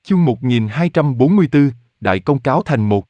Chương 1244, Đại Công cáo thành một.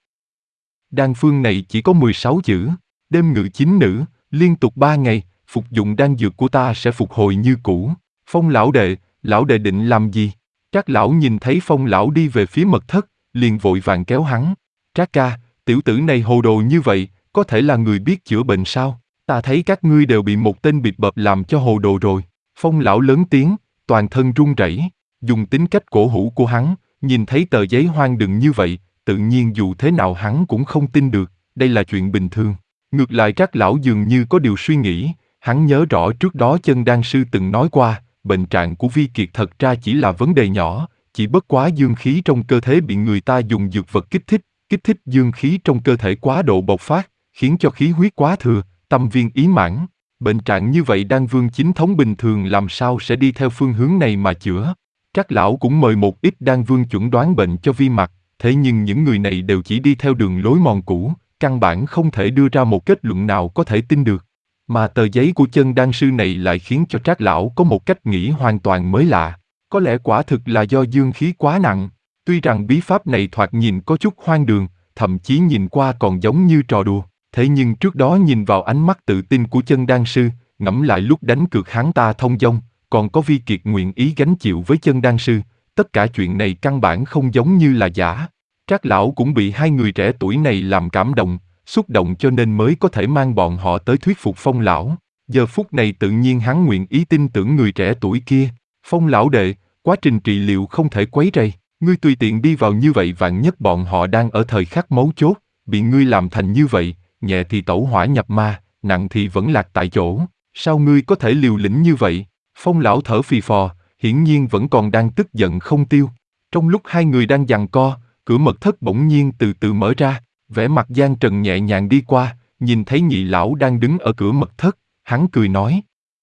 Đan phương này chỉ có 16 chữ, đêm ngự chín nữ, liên tục 3 ngày, phục dụng đan dược của ta sẽ phục hồi như cũ. Phong lão đệ định làm gì? Trác lão nhìn thấy Phong lão đi về phía mật thất, liền vội vàng kéo hắn. Trác ca, tiểu tử này hồ đồ như vậy, có thể là người biết chữa bệnh sao? Ta thấy các ngươi đều bị một tên bịp bợp làm cho hồ đồ rồi. Phong lão lớn tiếng, toàn thân run rẩy, dùng tính cách cổ hủ của hắn, nhìn thấy tờ giấy hoang đừng như vậy, tự nhiên dù thế nào hắn cũng không tin được, đây là chuyện bình thường. Ngược lại Trác lão dường như có điều suy nghĩ, hắn nhớ rõ trước đó Chân Đan sư từng nói qua, bệnh trạng của Vi Kiệt thật ra chỉ là vấn đề nhỏ, chỉ bất quá dương khí trong cơ thể bị người ta dùng dược vật kích thích dương khí trong cơ thể quá độ bộc phát, khiến cho khí huyết quá thừa, tâm viên ý mãn. Bệnh trạng như vậy Đan vương chính thống bình thường làm sao sẽ đi theo phương hướng này mà chữa. Trác lão cũng mời một ít Đan vương chuẩn đoán bệnh cho Vi Mặc, thế nhưng những người này đều chỉ đi theo đường lối mòn cũ, căn bản không thể đưa ra một kết luận nào có thể tin được. Mà tờ giấy của Chân Đan sư này lại khiến cho Trác lão có một cách nghĩ hoàn toàn mới lạ. Có lẽ quả thực là do dương khí quá nặng. Tuy rằng bí pháp này thoạt nhìn có chút hoang đường, thậm chí nhìn qua còn giống như trò đùa, thế nhưng trước đó nhìn vào ánh mắt tự tin của Chân Đan sư, ngẫm lại lúc đánh cược hắn ta thông dong, còn có Vi Kiệt nguyện ý gánh chịu với Chân Đan sư, tất cả chuyện này căn bản không giống như là giả. Trác lão cũng bị hai người trẻ tuổi này làm cảm động, xúc động cho nên mới có thể mang bọn họ tới thuyết phục Phong lão. Giờ phút này tự nhiên hắn nguyện ý tin tưởng người trẻ tuổi kia. Phong lão đệ, quá trình trị liệu không thể quấy rầy, ngươi tùy tiện đi vào như vậy vạn nhất bọn họ đang ở thời khắc mấu chốt, bị ngươi làm thành như vậy, nhẹ thì tẩu hỏa nhập ma, nặng thì vẫn lạc tại chỗ, sao ngươi có thể liều lĩnh như vậy? Phong lão thở phì phò, hiển nhiên vẫn còn đang tức giận không tiêu. Trong lúc hai người đang giằng co, cửa mật thất bỗng nhiên từ từ mở ra, vẻ mặt Giang Trần nhẹ nhàng đi qua, nhìn thấy Nhị lão đang đứng ở cửa mật thất, hắn cười nói: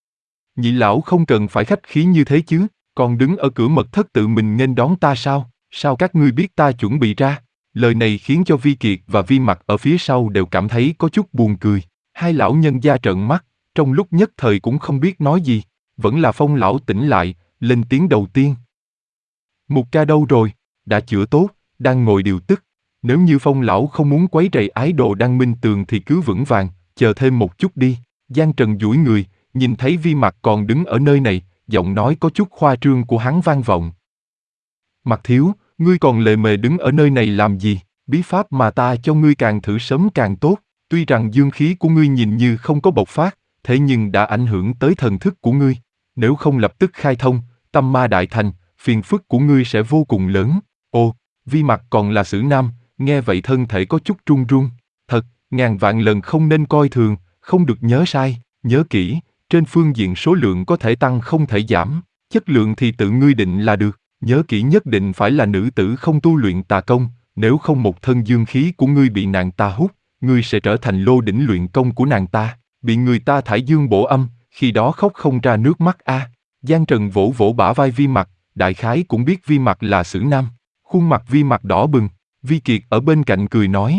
Nhị lão không cần phải khách khí như thế chứ, còn đứng ở cửa mật thất tự mình nghênh đón ta sao? Sao các ngươi biết ta chuẩn bị ra? Lời này khiến cho Vi Kiệt và Vi Mặc ở phía sau đều cảm thấy có chút buồn cười. Hai lão nhân gia trợn mắt, trong lúc nhất thời cũng không biết nói gì. Vẫn là Phong lão tỉnh lại, lên tiếng đầu tiên. Mục ca đâu rồi? Đã chữa tốt, đang ngồi điều tức. Nếu như Phong lão không muốn quấy rầy ái đồ đang minh tường thì cứ vững vàng, chờ thêm một chút đi. Giang Trần duỗi người, nhìn thấy Vi Mặc còn đứng ở nơi này, giọng nói có chút khoa trương của hắn vang vọng. Mặc thiếu, ngươi còn lề mề đứng ở nơi này làm gì? Bí pháp mà ta cho ngươi càng thử sớm càng tốt. Tuy rằng dương khí của ngươi nhìn như không có bộc phát, thế nhưng đã ảnh hưởng tới thần thức của ngươi. Nếu không lập tức khai thông, tâm ma đại thành, phiền phức của ngươi sẽ vô cùng lớn. Ồ, Vi Mặc còn là xử nam, nghe vậy thân thể có chút run run. Thật, ngàn vạn lần không nên coi thường, không được nhớ sai, nhớ kỹ, trên phương diện số lượng có thể tăng không thể giảm, chất lượng thì tự ngươi định là được. Nhớ kỹ nhất định phải là nữ tử không tu luyện tà công, nếu không một thân dương khí của ngươi bị nàng ta hút, ngươi sẽ trở thành lô đỉnh luyện công của nàng ta, bị người ta thải dương bổ âm, khi đó khóc không ra nước mắt a. Giang Trần vỗ vỗ bả vai Vi Mặc, đại khái cũng biết Vi Mặc là xử nam. Khuôn mặt Vi Mặc đỏ bừng, Vi Kiệt ở bên cạnh cười nói: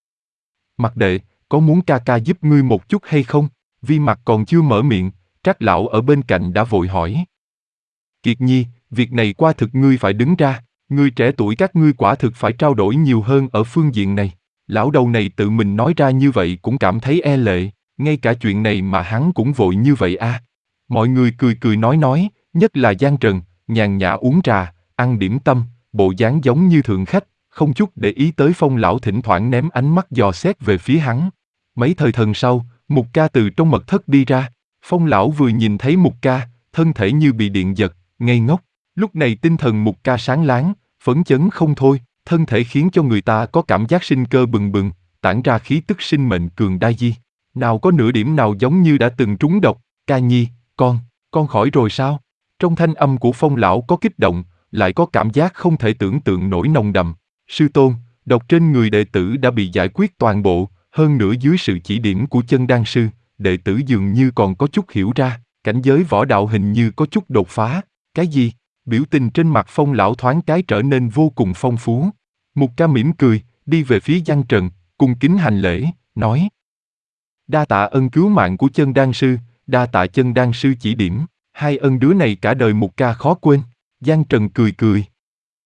Mặc đệ, có muốn ca ca giúp ngươi một chút hay không? Vi Mặc còn chưa mở miệng, Trác lão ở bên cạnh đã vội hỏi: Kiệt nhi, việc này qua thực ngươi phải đứng ra, ngươi trẻ tuổi các ngươi quả thực phải trao đổi nhiều hơn ở phương diện này. Lão đầu này tự mình nói ra như vậy cũng cảm thấy e lệ, ngay cả chuyện này mà hắn cũng vội như vậy a. Mọi người cười cười nói, nhất là Giang Trần, nhàn nhã uống trà, ăn điểm tâm, bộ dáng giống như thượng khách, không chút để ý tới Phong lão thỉnh thoảng ném ánh mắt dò xét về phía hắn. Mấy thời thần sau, Mục ca từ trong mật thất đi ra, Phong lão vừa nhìn thấy Mục ca, thân thể như bị điện giật, ngây ngốc. Lúc này tinh thần Mục ca sáng láng, phấn chấn không thôi, thân thể khiến cho người ta có cảm giác sinh cơ bừng bừng, tản ra khí tức sinh mệnh cường đại di. Nào có nửa điểm nào giống như đã từng trúng độc. Ca nhi, con khỏi rồi sao? Trong thanh âm của Phong lão có kích động, lại có cảm giác không thể tưởng tượng nổi nồng đậm. Sư tôn, độc trên người đệ tử đã bị giải quyết toàn bộ, hơn nữa dưới sự chỉ điểm của Chân Đan sư, đệ tử dường như còn có chút hiểu ra, cảnh giới võ đạo hình như có chút đột phá. Cái gì? Biểu tình trên mặt Phong lão thoáng cái trở nên vô cùng phong phú. Mục ca mỉm cười, đi về phía Giang Trần, cung kính hành lễ, nói: Đa tạ ân cứu mạng của Chân Đan sư, đa tạ Chân Đan sư chỉ điểm, hai ân đứa này cả đời Mục ca khó quên. Giang Trần cười cười.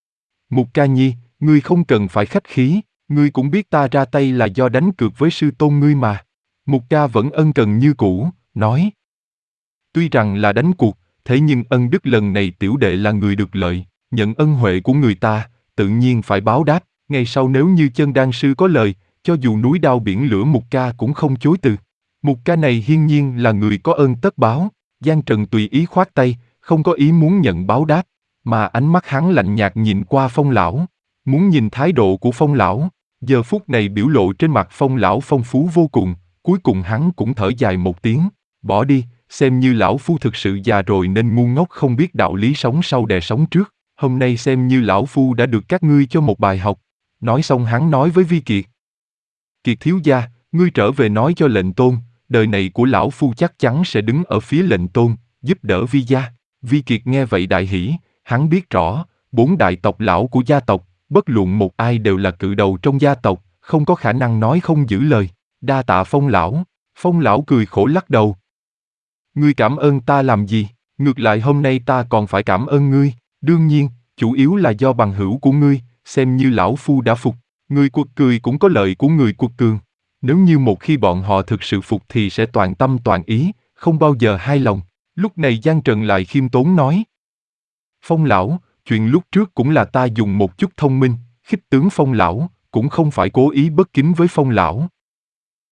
Mục Ca Nhi, ngươi không cần phải khách khí, ngươi cũng biết ta ra tay là do đánh cược với sư tôn ngươi mà. Mục Ca vẫn ân cần như cũ, nói. Tuy rằng là đánh cuộc, thế nhưng ân đức lần này tiểu đệ là người được lợi, nhận ân huệ của người ta, tự nhiên phải báo đáp. Ngày sau nếu như Chân Đan sư có lời, cho dù núi đao biển lửa Mục Ca cũng không chối từ. Mục Ca này hiên nhiên là người có ơn tất báo. Giang Trần tùy ý khoát tay, không có ý muốn nhận báo đáp, mà ánh mắt hắn lạnh nhạt nhìn qua Phong lão, muốn nhìn thái độ của Phong lão. Giờ phút này biểu lộ trên mặt Phong lão phong phú vô cùng, cuối cùng hắn cũng thở dài một tiếng, bỏ đi, xem như lão phu thực sự già rồi nên ngu ngốc không biết đạo lý sống sau đè sống trước, hôm nay xem như lão phu đã được các ngươi cho một bài học. Nói xong hắn nói với Vi Kiệt. Kiệt thiếu gia, ngươi trở về nói cho lệnh tôn, đời này của lão phu chắc chắn sẽ đứng ở phía lệnh tôn, giúp đỡ Vi gia. Vi Kiệt nghe vậy đại hỉ, hắn biết rõ, 4 đại tộc lão của gia tộc, bất luận một ai đều là cự đầu trong gia tộc, không có khả năng nói không giữ lời. Đa tạ Phong lão. Phong lão cười khổ lắc đầu. Ngươi cảm ơn ta làm gì, ngược lại hôm nay ta còn phải cảm ơn ngươi, đương nhiên, chủ yếu là do bằng hữu của ngươi, xem như lão phu đã phục. Người quật cười cũng có lợi của người quật cường. Nếu như một khi bọn họ thực sự phục thì sẽ toàn tâm toàn ý, không bao giờ hai lòng. Lúc này Giang Trần lại khiêm tốn nói. Phong lão, chuyện lúc trước cũng là ta dùng một chút thông minh, khích tướng Phong lão, cũng không phải cố ý bất kính với Phong lão.